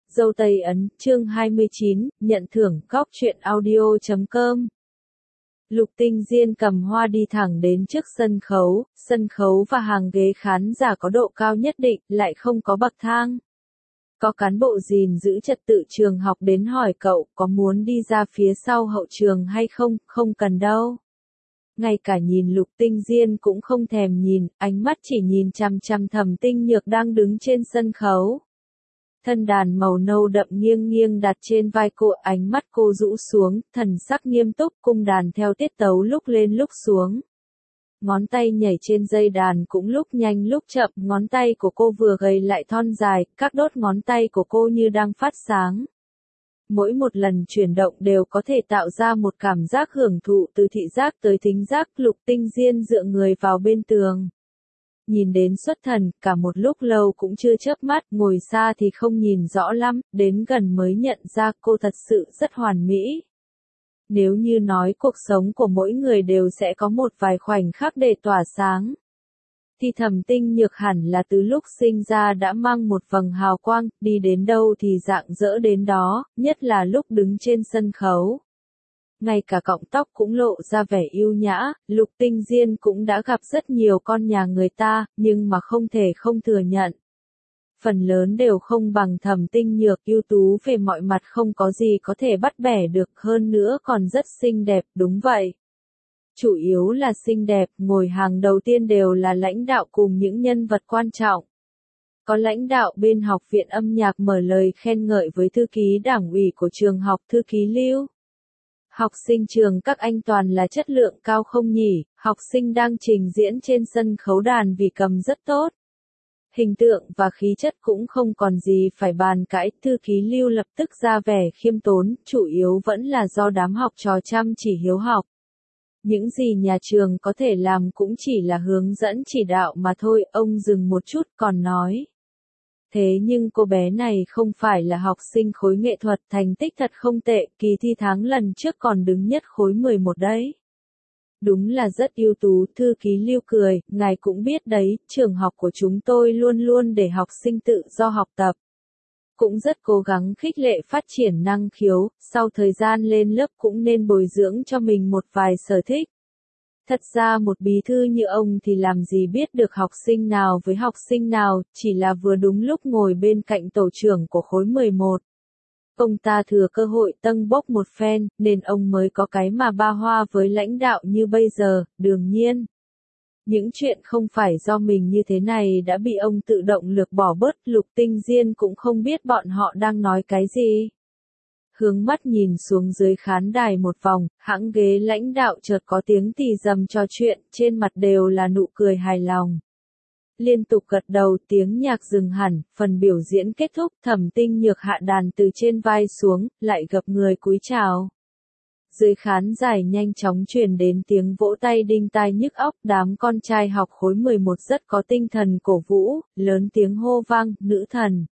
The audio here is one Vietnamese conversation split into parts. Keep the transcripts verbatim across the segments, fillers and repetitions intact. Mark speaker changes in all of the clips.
Speaker 1: Dâu Tây Ấn, chương hai mươi chín, nhận thưởng, góc truyện audio chấm com. Lục Tinh Diên cầm hoa đi thẳng đến trước sân khấu, sân khấu và hàng ghế khán giả có độ cao nhất định, lại không có bậc thang. Có cán bộ gìn giữ trật tự trường học đến hỏi cậu có muốn đi ra phía sau hậu trường hay không, không cần đâu. Ngay cả nhìn Lục Tinh Diên cũng không thèm nhìn, ánh mắt chỉ nhìn chằm chằm Thẩm Tinh Nhược đang đứng trên sân khấu. Thân đàn màu nâu đậm nghiêng nghiêng đặt trên vai cô, ánh mắt cô rũ xuống, thần sắc nghiêm túc, cung đàn theo tiết tấu lúc lên lúc xuống. Ngón tay nhảy trên dây đàn cũng lúc nhanh lúc chậm, ngón tay của cô vừa gầy lại thon dài, các đốt ngón tay của cô như đang phát sáng. Mỗi một lần chuyển động đều có thể tạo ra một cảm giác hưởng thụ từ thị giác tới thính giác. Lục Tinh Diên dựa người vào bên tường. Nhìn đến xuất thần, cả một lúc lâu cũng chưa chớp mắt, ngồi xa thì không nhìn rõ lắm, đến gần mới nhận ra cô thật sự rất hoàn mỹ. Nếu như nói cuộc sống của mỗi người đều sẽ có một vài khoảnh khắc để tỏa sáng, thì Thẩm Tinh Nhược hẳn là từ lúc sinh ra đã mang một vầng hào quang, đi đến đâu thì rạng rỡ đến đó, nhất là lúc đứng trên sân khấu. Ngay cả cọng tóc cũng lộ ra vẻ yêu nhã. Lục Tinh Diên cũng đã gặp rất nhiều con nhà người ta, nhưng mà không thể không thừa nhận. Phần lớn đều không bằng Thẩm Tinh Nhược, ưu tú về mọi mặt không có gì có thể bắt bẻ được, hơn nữa còn rất xinh đẹp, đúng vậy. Chủ yếu là xinh đẹp, ngồi hàng đầu tiên đều là lãnh đạo cùng những nhân vật quan trọng. Có lãnh đạo bên học viện âm nhạc mở lời khen ngợi với thư ký đảng ủy của trường học, thư ký Lưu. Học sinh trường các anh toàn là chất lượng cao không nhỉ, học sinh đang trình diễn trên sân khấu đàn vì cầm rất tốt. Hình tượng và khí chất cũng không còn gì phải bàn cãi, thư ký Lưu lập tức ra vẻ khiêm tốn, chủ yếu vẫn là do đám học trò chăm chỉ hiếu học. Những gì nhà trường có thể làm cũng chỉ là hướng dẫn chỉ đạo mà thôi. Ông dừng một chút còn nói. Thế nhưng cô bé này không phải là học sinh khối nghệ thuật, thành tích thật không tệ, kỳ thi tháng lần trước còn đứng nhất khối mười một đấy. Đúng là rất ưu tú, thư ký Lưu cười, ngài cũng biết đấy, trường học của chúng tôi luôn luôn để học sinh tự do học tập. Cũng rất cố gắng khích lệ phát triển năng khiếu, sau thời gian lên lớp cũng nên bồi dưỡng cho mình một vài sở thích. Thật ra một bí thư như ông thì làm gì biết được học sinh nào với học sinh nào, chỉ là vừa đúng lúc ngồi bên cạnh tổ trưởng của khối mười một. Ông ta thừa cơ hội tâng bốc một phen, nên ông mới có cái mà ba hoa với lãnh đạo như bây giờ, đương nhiên. Những chuyện không phải do mình như thế này đã bị ông tự động lược bỏ bớt. Lục Tinh Diên cũng không biết bọn họ đang nói cái gì. Hướng mắt nhìn xuống dưới khán đài một vòng, hãng ghế lãnh đạo chợt có tiếng thì dầm trò chuyện, trên mặt đều là nụ cười hài lòng. Liên tục gật đầu, tiếng nhạc dừng hẳn, phần biểu diễn kết thúc, Thẩm Tinh Nhược hạ đàn từ trên vai xuống, lại gập người cúi chào. Dưới khán đài nhanh chóng truyền đến tiếng vỗ tay đinh tai nhức óc, đám con trai học khối mười một rất có tinh thần cổ vũ, lớn tiếng hô vang, nữ thần.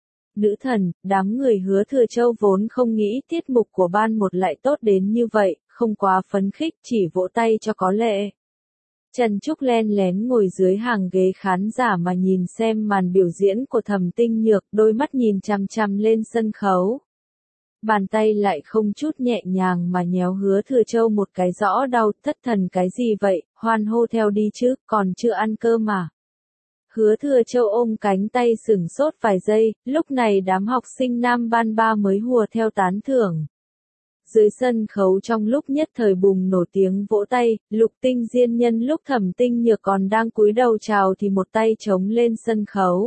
Speaker 1: Nữ thần, đám người Hứa Thừa Châu vốn không nghĩ tiết mục của ban một lại tốt đến như vậy, không quá phấn khích, chỉ vỗ tay cho có lệ. Trần Trúc len lén ngồi dưới hàng ghế khán giả mà nhìn xem màn biểu diễn của Thẩm Tinh Nhược, đôi mắt nhìn chằm chằm lên sân khấu. Bàn tay lại không chút nhẹ nhàng mà nhéo Hứa Thừa Châu một cái rõ đau, thất thần cái gì vậy, hoan hô theo đi chứ, còn chưa ăn cơm mà. Hứa Thừa Châu ôm cánh tay sửng sốt vài giây, lúc này đám học sinh nam ban ba mới hùa theo tán thưởng. Dưới sân khấu trong lúc nhất thời bùng nổ tiếng vỗ tay, Lục Tinh Diên nhân lúc Thẩm Tinh Nhược còn đang cúi đầu chào thì một tay chống lên sân khấu.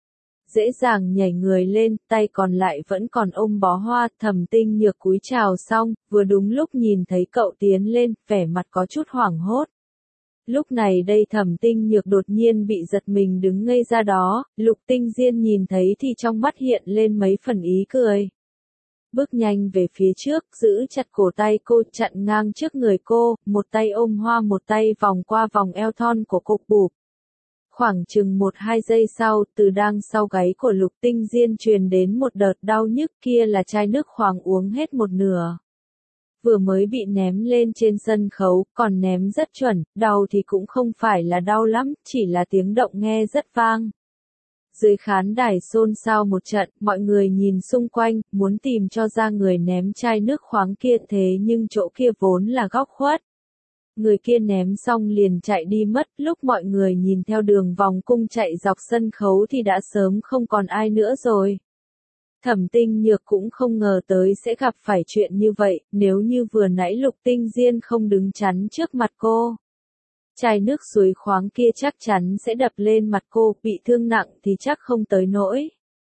Speaker 1: Dễ dàng nhảy người lên, tay còn lại vẫn còn ôm bó hoa. Thẩm Tinh Nhược cúi chào xong, vừa đúng lúc nhìn thấy cậu tiến lên, vẻ mặt có chút hoảng hốt. Lúc này đây Thẩm Tinh Nhược đột nhiên bị giật mình đứng ngây ra đó, Lục Tinh Diên nhìn thấy thì trong mắt hiện lên mấy phần ý cười. Bước nhanh về phía trước, giữ chặt cổ tay cô, chặn ngang trước người cô, một tay ôm hoa một tay vòng qua vòng eo thon của cô, bụp. Khoảng chừng một hai giây sau, từ đằng sau gáy của Lục Tinh Diên truyền đến một đợt đau nhức, kia là chai nước khoáng uống hết một nửa. Vừa mới bị ném lên trên sân khấu, còn ném rất chuẩn, đau thì cũng không phải là đau lắm, chỉ là tiếng động nghe rất vang. dưới khán đài xôn xao một trận, mọi người nhìn xung quanh, muốn tìm cho ra người ném chai nước khoáng kia thế nhưng chỗ kia vốn là góc khuất. Người kia ném xong liền chạy đi mất, lúc mọi người nhìn theo đường vòng cung chạy dọc sân khấu thì đã sớm không còn ai nữa rồi. Thẩm Tinh Nhược cũng không ngờ tới sẽ gặp phải chuyện như vậy, nếu như vừa nãy Lục Tinh Diên không đứng chắn trước mặt cô. Chai nước suối khoáng kia chắc chắn sẽ đập lên mặt cô, bị thương nặng thì chắc không tới nỗi.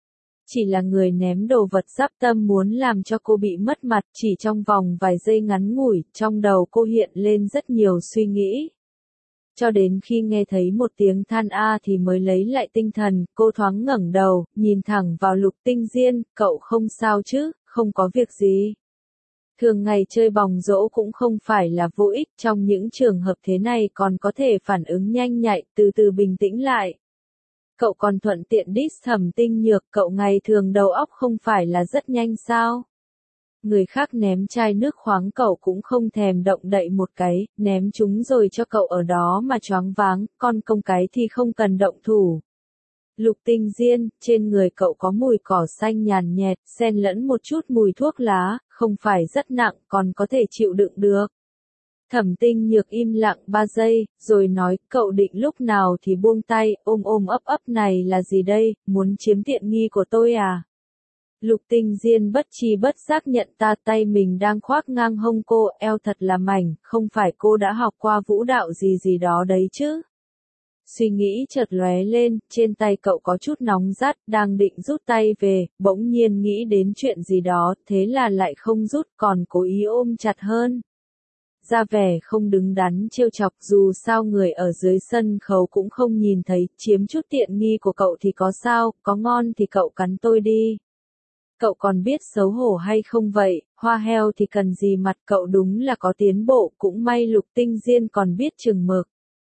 Speaker 1: Chỉ là người ném đồ vật giáp tâm muốn làm cho cô bị mất mặt, chỉ trong vòng vài giây ngắn ngủi, trong đầu cô hiện lên rất nhiều suy nghĩ. Cho đến khi nghe thấy một tiếng than a thì mới lấy lại tinh thần, cô thoáng ngẩng đầu, nhìn thẳng vào Lục Tinh Diên, cậu không sao chứ, không có việc gì. Thường ngày chơi bòng rổ cũng không phải là vô ích, trong những trường hợp thế này còn có thể phản ứng nhanh nhạy, từ từ bình tĩnh lại. Cậu còn thuận tiện diss Thẩm Tinh Nhược, cậu ngày thường đầu óc không phải là rất nhanh sao? Người khác ném chai nước khoáng cậu cũng không thèm động đậy một cái, ném chúng rồi cho cậu ở đó mà choáng váng, con công cái thì không cần động thủ. Lục Tinh Diên, trên người cậu có mùi cỏ xanh nhàn nhẹt, xen lẫn một chút mùi thuốc lá, không phải rất nặng, còn có thể chịu đựng được. Thẩm Tinh Nhược im lặng ba giây, rồi nói, cậu định lúc nào thì buông tay, ôm ôm ấp ấp này là gì đây, muốn chiếm tiện nghi của tôi à? Lục Tinh Diên bất tri bất giác nhận ta tay mình đang khoác ngang hông cô, eo thật là mảnh, không phải cô đã học qua vũ đạo gì gì đó đấy chứ? Suy nghĩ chợt lóe lên, trên tay cậu có chút nóng rát, đang định rút tay về, bỗng nhiên nghĩ đến chuyện gì đó, thế là lại không rút, còn cố ý ôm chặt hơn. Ra vẻ không đứng đắn trêu chọc, dù sao người ở dưới sân khấu cũng không nhìn thấy, chiếm chút tiện nghi của cậu thì có sao, có ngon thì cậu cắn tôi đi. Cậu còn biết xấu hổ hay không vậy, hoa heo thì cần gì mặt, cậu đúng là có tiến bộ, cũng may Lục Tinh Diên còn biết chừng mực.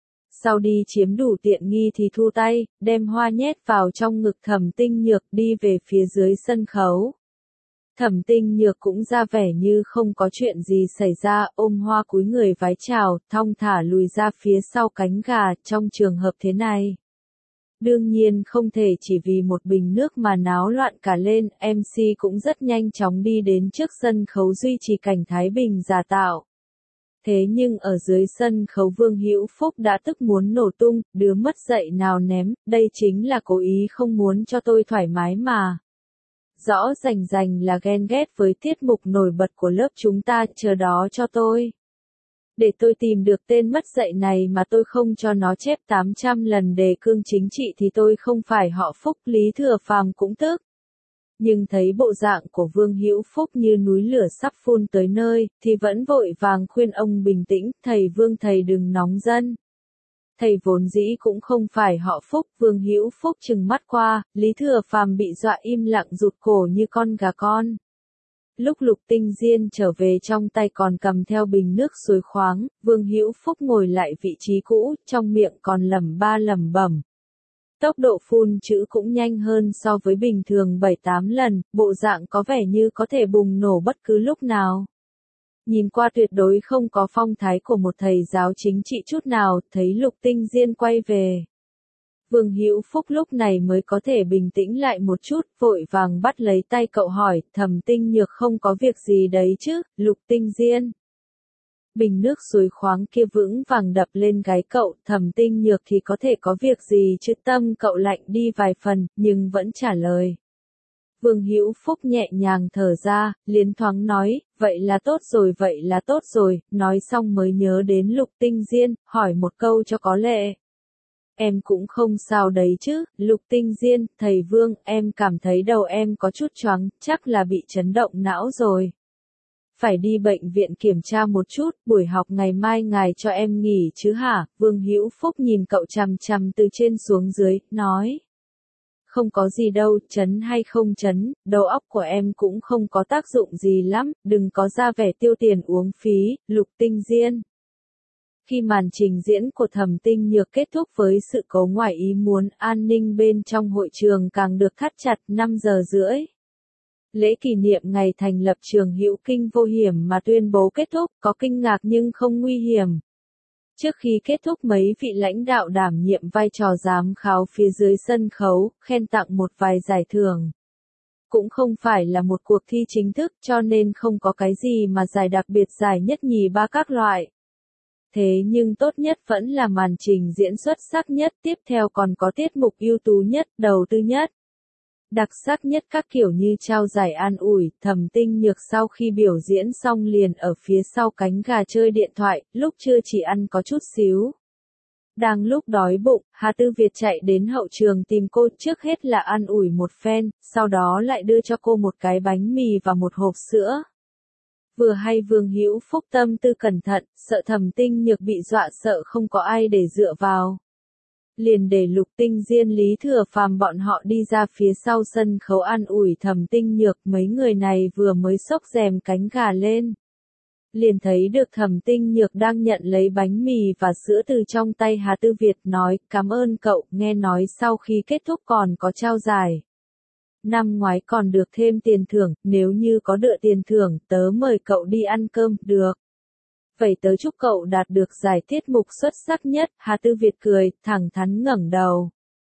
Speaker 1: Sau đi chiếm đủ tiện nghi thì thu tay, đem hoa nhét vào trong ngực Thẩm Tinh Nhược đi về phía dưới sân khấu. Thẩm Tinh Nhược cũng ra vẻ như không có chuyện gì xảy ra, ôm hoa cúi người vái chào, thong thả lùi ra phía sau cánh gà, trong trường hợp thế này. Đương nhiên không thể chỉ vì một bình nước mà náo loạn cả lên, em xê cũng rất nhanh chóng đi đến trước sân khấu duy trì cảnh thái bình giả tạo. Thế nhưng ở dưới sân khấu Vương Hữu Phúc đã tức muốn nổ tung, đứa mất dạy nào ném, đây chính là cố ý không muốn cho tôi thoải mái mà. Rõ rành rành là ghen ghét với tiết mục nổi bật của lớp chúng ta, chờ đó cho tôi. Để tôi tìm được tên mất dạy này mà tôi không cho nó chép tám trăm lần đề cương chính trị thì tôi không phải họ Phúc. Lý Thừa Phàm cũng tức. Nhưng thấy bộ dạng của Vương Hữu Phúc như núi lửa sắp phun tới nơi, thì vẫn vội vàng khuyên ông bình tĩnh, thầy Vương thầy đừng nóng dân. Thầy vốn dĩ cũng không phải họ Phúc, Vương Hữu Phúc trừng mắt qua, Lý Thừa Phàm bị dọa im lặng rụt cổ như con gà con. Lúc Lục Tinh Diên trở về trong tay còn cầm theo bình nước suối khoáng, Vương Hữu Phúc ngồi lại vị trí cũ, trong miệng còn lẩm ba lẩm bẩm. Tốc độ phun chữ cũng nhanh hơn so với bình thường bảy tám lần, bộ dạng có vẻ như có thể bùng nổ bất cứ lúc nào. Nhìn qua tuyệt đối không có phong thái của một thầy giáo chính trị chút nào, thấy Lục Tinh Diên quay về. Vương Hữu Phúc lúc này mới có thể bình tĩnh lại một chút, vội vàng bắt lấy tay cậu hỏi, Thẩm Tinh Nhược không có việc gì đấy chứ, Lục Tinh Diên. Bình nước suối khoáng kia vững vàng đập lên gáy cậu, Thẩm Tinh Nhược thì có thể có việc gì chứ, tâm cậu lạnh đi vài phần, nhưng vẫn trả lời. Vương Hữu Phúc nhẹ nhàng thở ra, liến thoáng nói, vậy là tốt rồi vậy là tốt rồi, nói xong mới nhớ đến Lục Tinh Diên, hỏi một câu cho có lệ. Em cũng không sao đấy chứ, Lục Tinh Diên, thầy Vương, em cảm thấy đầu em có chút choáng, chắc là bị chấn động não rồi. Phải đi bệnh viện kiểm tra một chút, buổi học ngày mai ngài cho em nghỉ chứ hả? Vương Hữu Phúc nhìn cậu chằm chằm từ trên xuống dưới, nói. Không có gì đâu, chấn hay không chấn, đầu óc của em cũng không có tác dụng gì lắm, đừng có ra vẻ tiêu tiền uống phí, Lục Tinh Diên. Khi màn trình diễn của Thẩm Tinh Nhược kết thúc với sự cố ngoài ý muốn, an ninh bên trong hội trường càng được thắt chặt, năm giờ rưỡi. Lễ kỷ niệm ngày thành lập trường Hữu Kinh Vô Hiểm mà tuyên bố kết thúc, có kinh ngạc nhưng không nguy hiểm. Trước khi kết thúc mấy vị lãnh đạo đảm nhiệm vai trò giám khảo phía dưới sân khấu, khen tặng một vài giải thưởng. Cũng không phải là một cuộc thi chính thức cho nên không có cái gì mà giải đặc biệt giải nhất nhì ba các loại. Thế nhưng tốt nhất vẫn là màn trình diễn xuất sắc nhất, tiếp theo còn có tiết mục ưu tú nhất, đầu tư nhất. Đặc sắc nhất các kiểu như trao giải an ủi, Thẩm Tinh Nhược sau khi biểu diễn xong liền ở phía sau cánh gà chơi điện thoại, lúc trưa chỉ ăn có chút xíu. Đang lúc đói bụng, Hà Tư Việt chạy đến hậu trường tìm cô, trước hết là an ủi một phen, sau đó lại đưa cho cô một cái bánh mì và một hộp sữa. Vừa hay Vương Hữu Phúc tâm tư cẩn thận, sợ Thẩm Tinh Nhược bị dọa sợ không có ai để dựa vào. Liền để Lục Tinh Diên Lý Thừa Phàm bọn họ đi ra phía sau sân khấu an ủi Thẩm Tinh Nhược, mấy người này vừa mới xốc rèm cánh gà lên. Liền thấy được Thẩm Tinh Nhược đang nhận lấy bánh mì và sữa từ trong tay Hà Tư Việt, nói, cảm ơn cậu, nghe nói sau khi kết thúc còn có trao giải. Năm ngoái còn được thêm tiền thưởng, nếu như có đựa tiền thưởng, tớ mời cậu đi ăn cơm, được. Vậy tớ chúc cậu đạt được giải tiết mục xuất sắc nhất, Hà Tư Việt cười, thẳng thắn ngẩng đầu.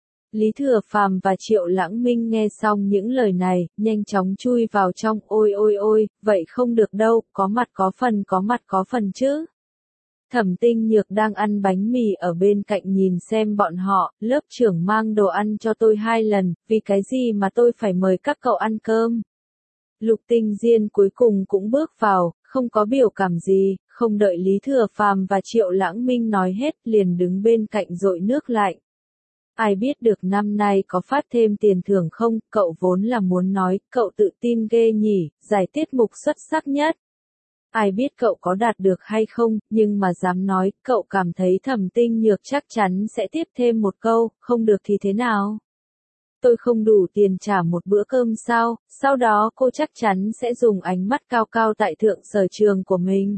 Speaker 1: Lý Thừa Phàm và Triệu Lãng Minh nghe xong những lời này, nhanh chóng chui vào trong, ôi ôi ôi, vậy không được đâu, có mặt có phần có mặt có phần chứ. Thẩm Tinh Nhược đang ăn bánh mì ở bên cạnh nhìn xem bọn họ, lớp trưởng mang đồ ăn cho tôi hai lần, vì cái gì mà tôi phải mời các cậu ăn cơm. Lục Tinh Diên cuối cùng cũng bước vào, không có biểu cảm gì, không đợi Lý Thừa Phàm và Triệu Lãng Minh nói hết, liền đứng bên cạnh dội nước lạnh. Ai biết được năm nay có phát thêm tiền thưởng không, cậu vốn là muốn nói, cậu tự tin ghê nhỉ, giải tiết mục xuất sắc nhất. Ai biết cậu có đạt được hay không, nhưng mà dám nói, cậu cảm thấy Thẩm Tinh Nhược chắc chắn sẽ tiếp thêm một câu, không được thì thế nào? Tôi không đủ tiền trả một bữa cơm sao, sau đó cô chắc chắn sẽ dùng ánh mắt cao cao tại thượng sở trường của mình.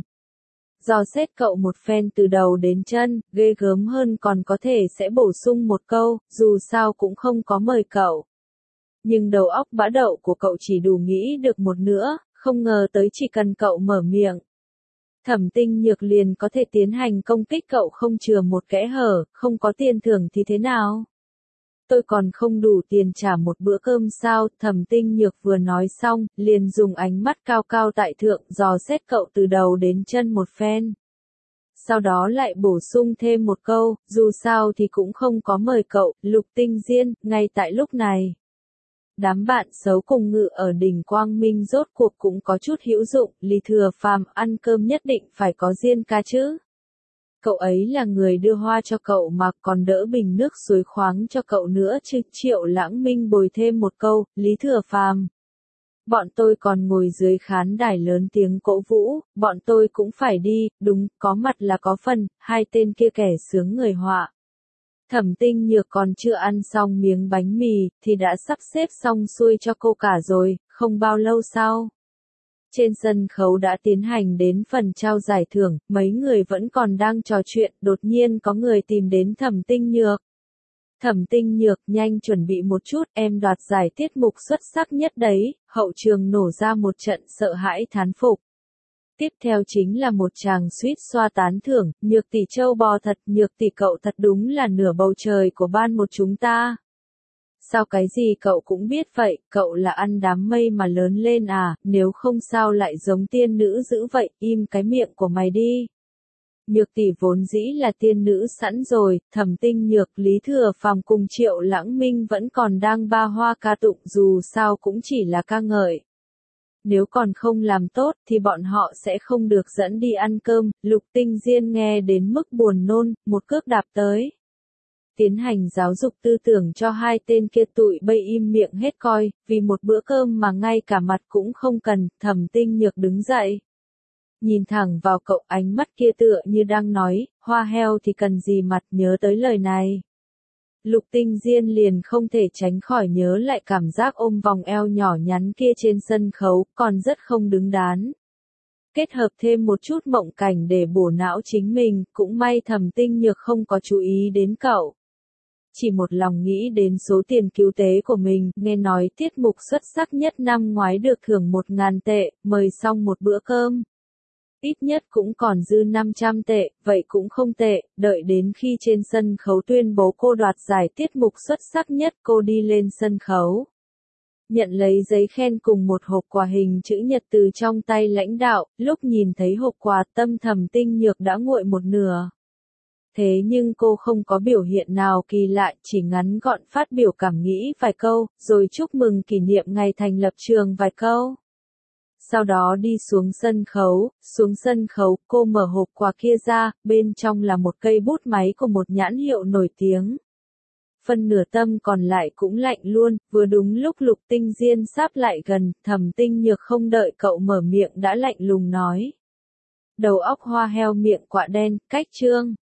Speaker 1: Dò xét cậu một phen từ đầu đến chân, ghê gớm hơn còn có thể sẽ bổ sung một câu, dù sao cũng không có mời cậu. Nhưng đầu óc bã đậu của cậu chỉ đủ nghĩ được một nữa, không ngờ tới chỉ cần cậu mở miệng. Thẩm Tinh Nhược liền có thể tiến hành công kích cậu không chừa một kẽ hở, không có tiền thưởng thì thế nào? Tôi còn không đủ tiền trả một bữa cơm sao, Thẩm Tinh Nhược vừa nói xong, liền dùng ánh mắt cao cao tại thượng dò xét cậu từ đầu đến chân một phen. Sau đó lại bổ sung thêm một câu, dù sao thì cũng không có mời cậu, Lục Tinh Diên, ngay tại lúc này. Đám bạn xấu cùng ngự ở đỉnh Quang Minh rốt cuộc cũng có chút hữu dụng, Lý Thừa Phàm ăn cơm nhất định phải có Diên ca chứ. Cậu ấy là người đưa hoa cho cậu mà còn đỡ bình nước suối khoáng cho cậu nữa chứ. Triệu Lãng Minh bồi thêm một câu, Lý Thừa Phàm. Bọn tôi còn ngồi dưới khán đài lớn tiếng cổ vũ, bọn tôi cũng phải đi, đúng, có mặt là có phần, hai tên kia kẻ sướng người họa. Thẩm Tinh Nhược còn chưa ăn xong miếng bánh mì, thì đã sắp xếp xong xuôi cho cô cả rồi, không bao lâu sau. Trên sân khấu đã tiến hành đến phần trao giải thưởng, mấy người vẫn còn đang trò chuyện, đột nhiên có người tìm đến Thẩm Tinh Nhược. Thẩm Tinh Nhược, nhanh chuẩn bị một chút, em đoạt giải tiết mục xuất sắc nhất đấy, hậu trường nổ ra một trận sợ hãi thán phục. Tiếp theo chính là một tràng suýt xoa tán thưởng, Nhược tỷ châu bò thật, Nhược tỷ cậu thật đúng là nửa bầu trời của ban một chúng ta. Sao cái gì cậu cũng biết vậy, cậu là ăn đám mây mà lớn lên à, nếu không sao lại giống tiên nữ dữ vậy, im cái miệng của mày đi. Nhược tỷ vốn dĩ là tiên nữ sẵn rồi, Thẩm Tinh Nhược, Lý Thừa Phàm cùng Triệu Lãng Minh vẫn còn đang ba hoa ca tụng, dù sao cũng chỉ là ca ngợi. Nếu còn không làm tốt thì bọn họ sẽ không được dẫn đi ăn cơm. Lục Tinh Diên nghe đến mức buồn nôn, một cước đạp tới. Tiến hành giáo dục tư tưởng cho hai tên kia, tụi bây im miệng hết coi, vì một bữa cơm mà ngay cả mặt cũng không cần. Thẩm Tinh Nhược đứng dậy. Nhìn thẳng vào cậu, ánh mắt kia tựa như đang nói, hoa heo thì cần gì mặt, nhớ tới lời này. Lục Tinh Diên liền không thể tránh khỏi nhớ lại cảm giác ôm vòng eo nhỏ nhắn kia trên sân khấu, còn rất không đứng đắn. Kết hợp thêm một chút mộng cảnh để bổ não chính mình, cũng may Thẩm Tinh Nhược không có chú ý đến cậu. Chỉ một lòng nghĩ đến số tiền cứu tế của mình, nghe nói tiết mục xuất sắc nhất năm ngoái được thưởng một ngàn tệ, mời xong một bữa cơm. ít nhất cũng còn dư năm trăm tệ, vậy cũng không tệ, đợi đến khi trên sân khấu tuyên bố cô đoạt giải tiết mục xuất sắc nhất cô đi lên sân khấu. Nhận lấy giấy khen cùng một hộp quà hình chữ nhật từ trong tay lãnh đạo, lúc nhìn thấy hộp quà tâm thầm Tinh Nhược đã nguội một nửa. Thế nhưng cô không có biểu hiện nào kỳ lạ, chỉ ngắn gọn phát biểu cảm nghĩ vài câu, rồi chúc mừng kỷ niệm ngày thành lập trường vài câu. Sau đó đi xuống sân khấu, xuống sân khấu, cô mở hộp quà kia ra, bên trong là một cây bút máy của một nhãn hiệu nổi tiếng. Phân nửa tâm còn lại cũng lạnh luôn, vừa đúng lúc Lục Tinh Diên sắp lại gần, Thẩm Tinh Nhược không đợi cậu mở miệng đã lạnh lùng nói. Đầu óc hoa heo miệng quạ đen, cách chương.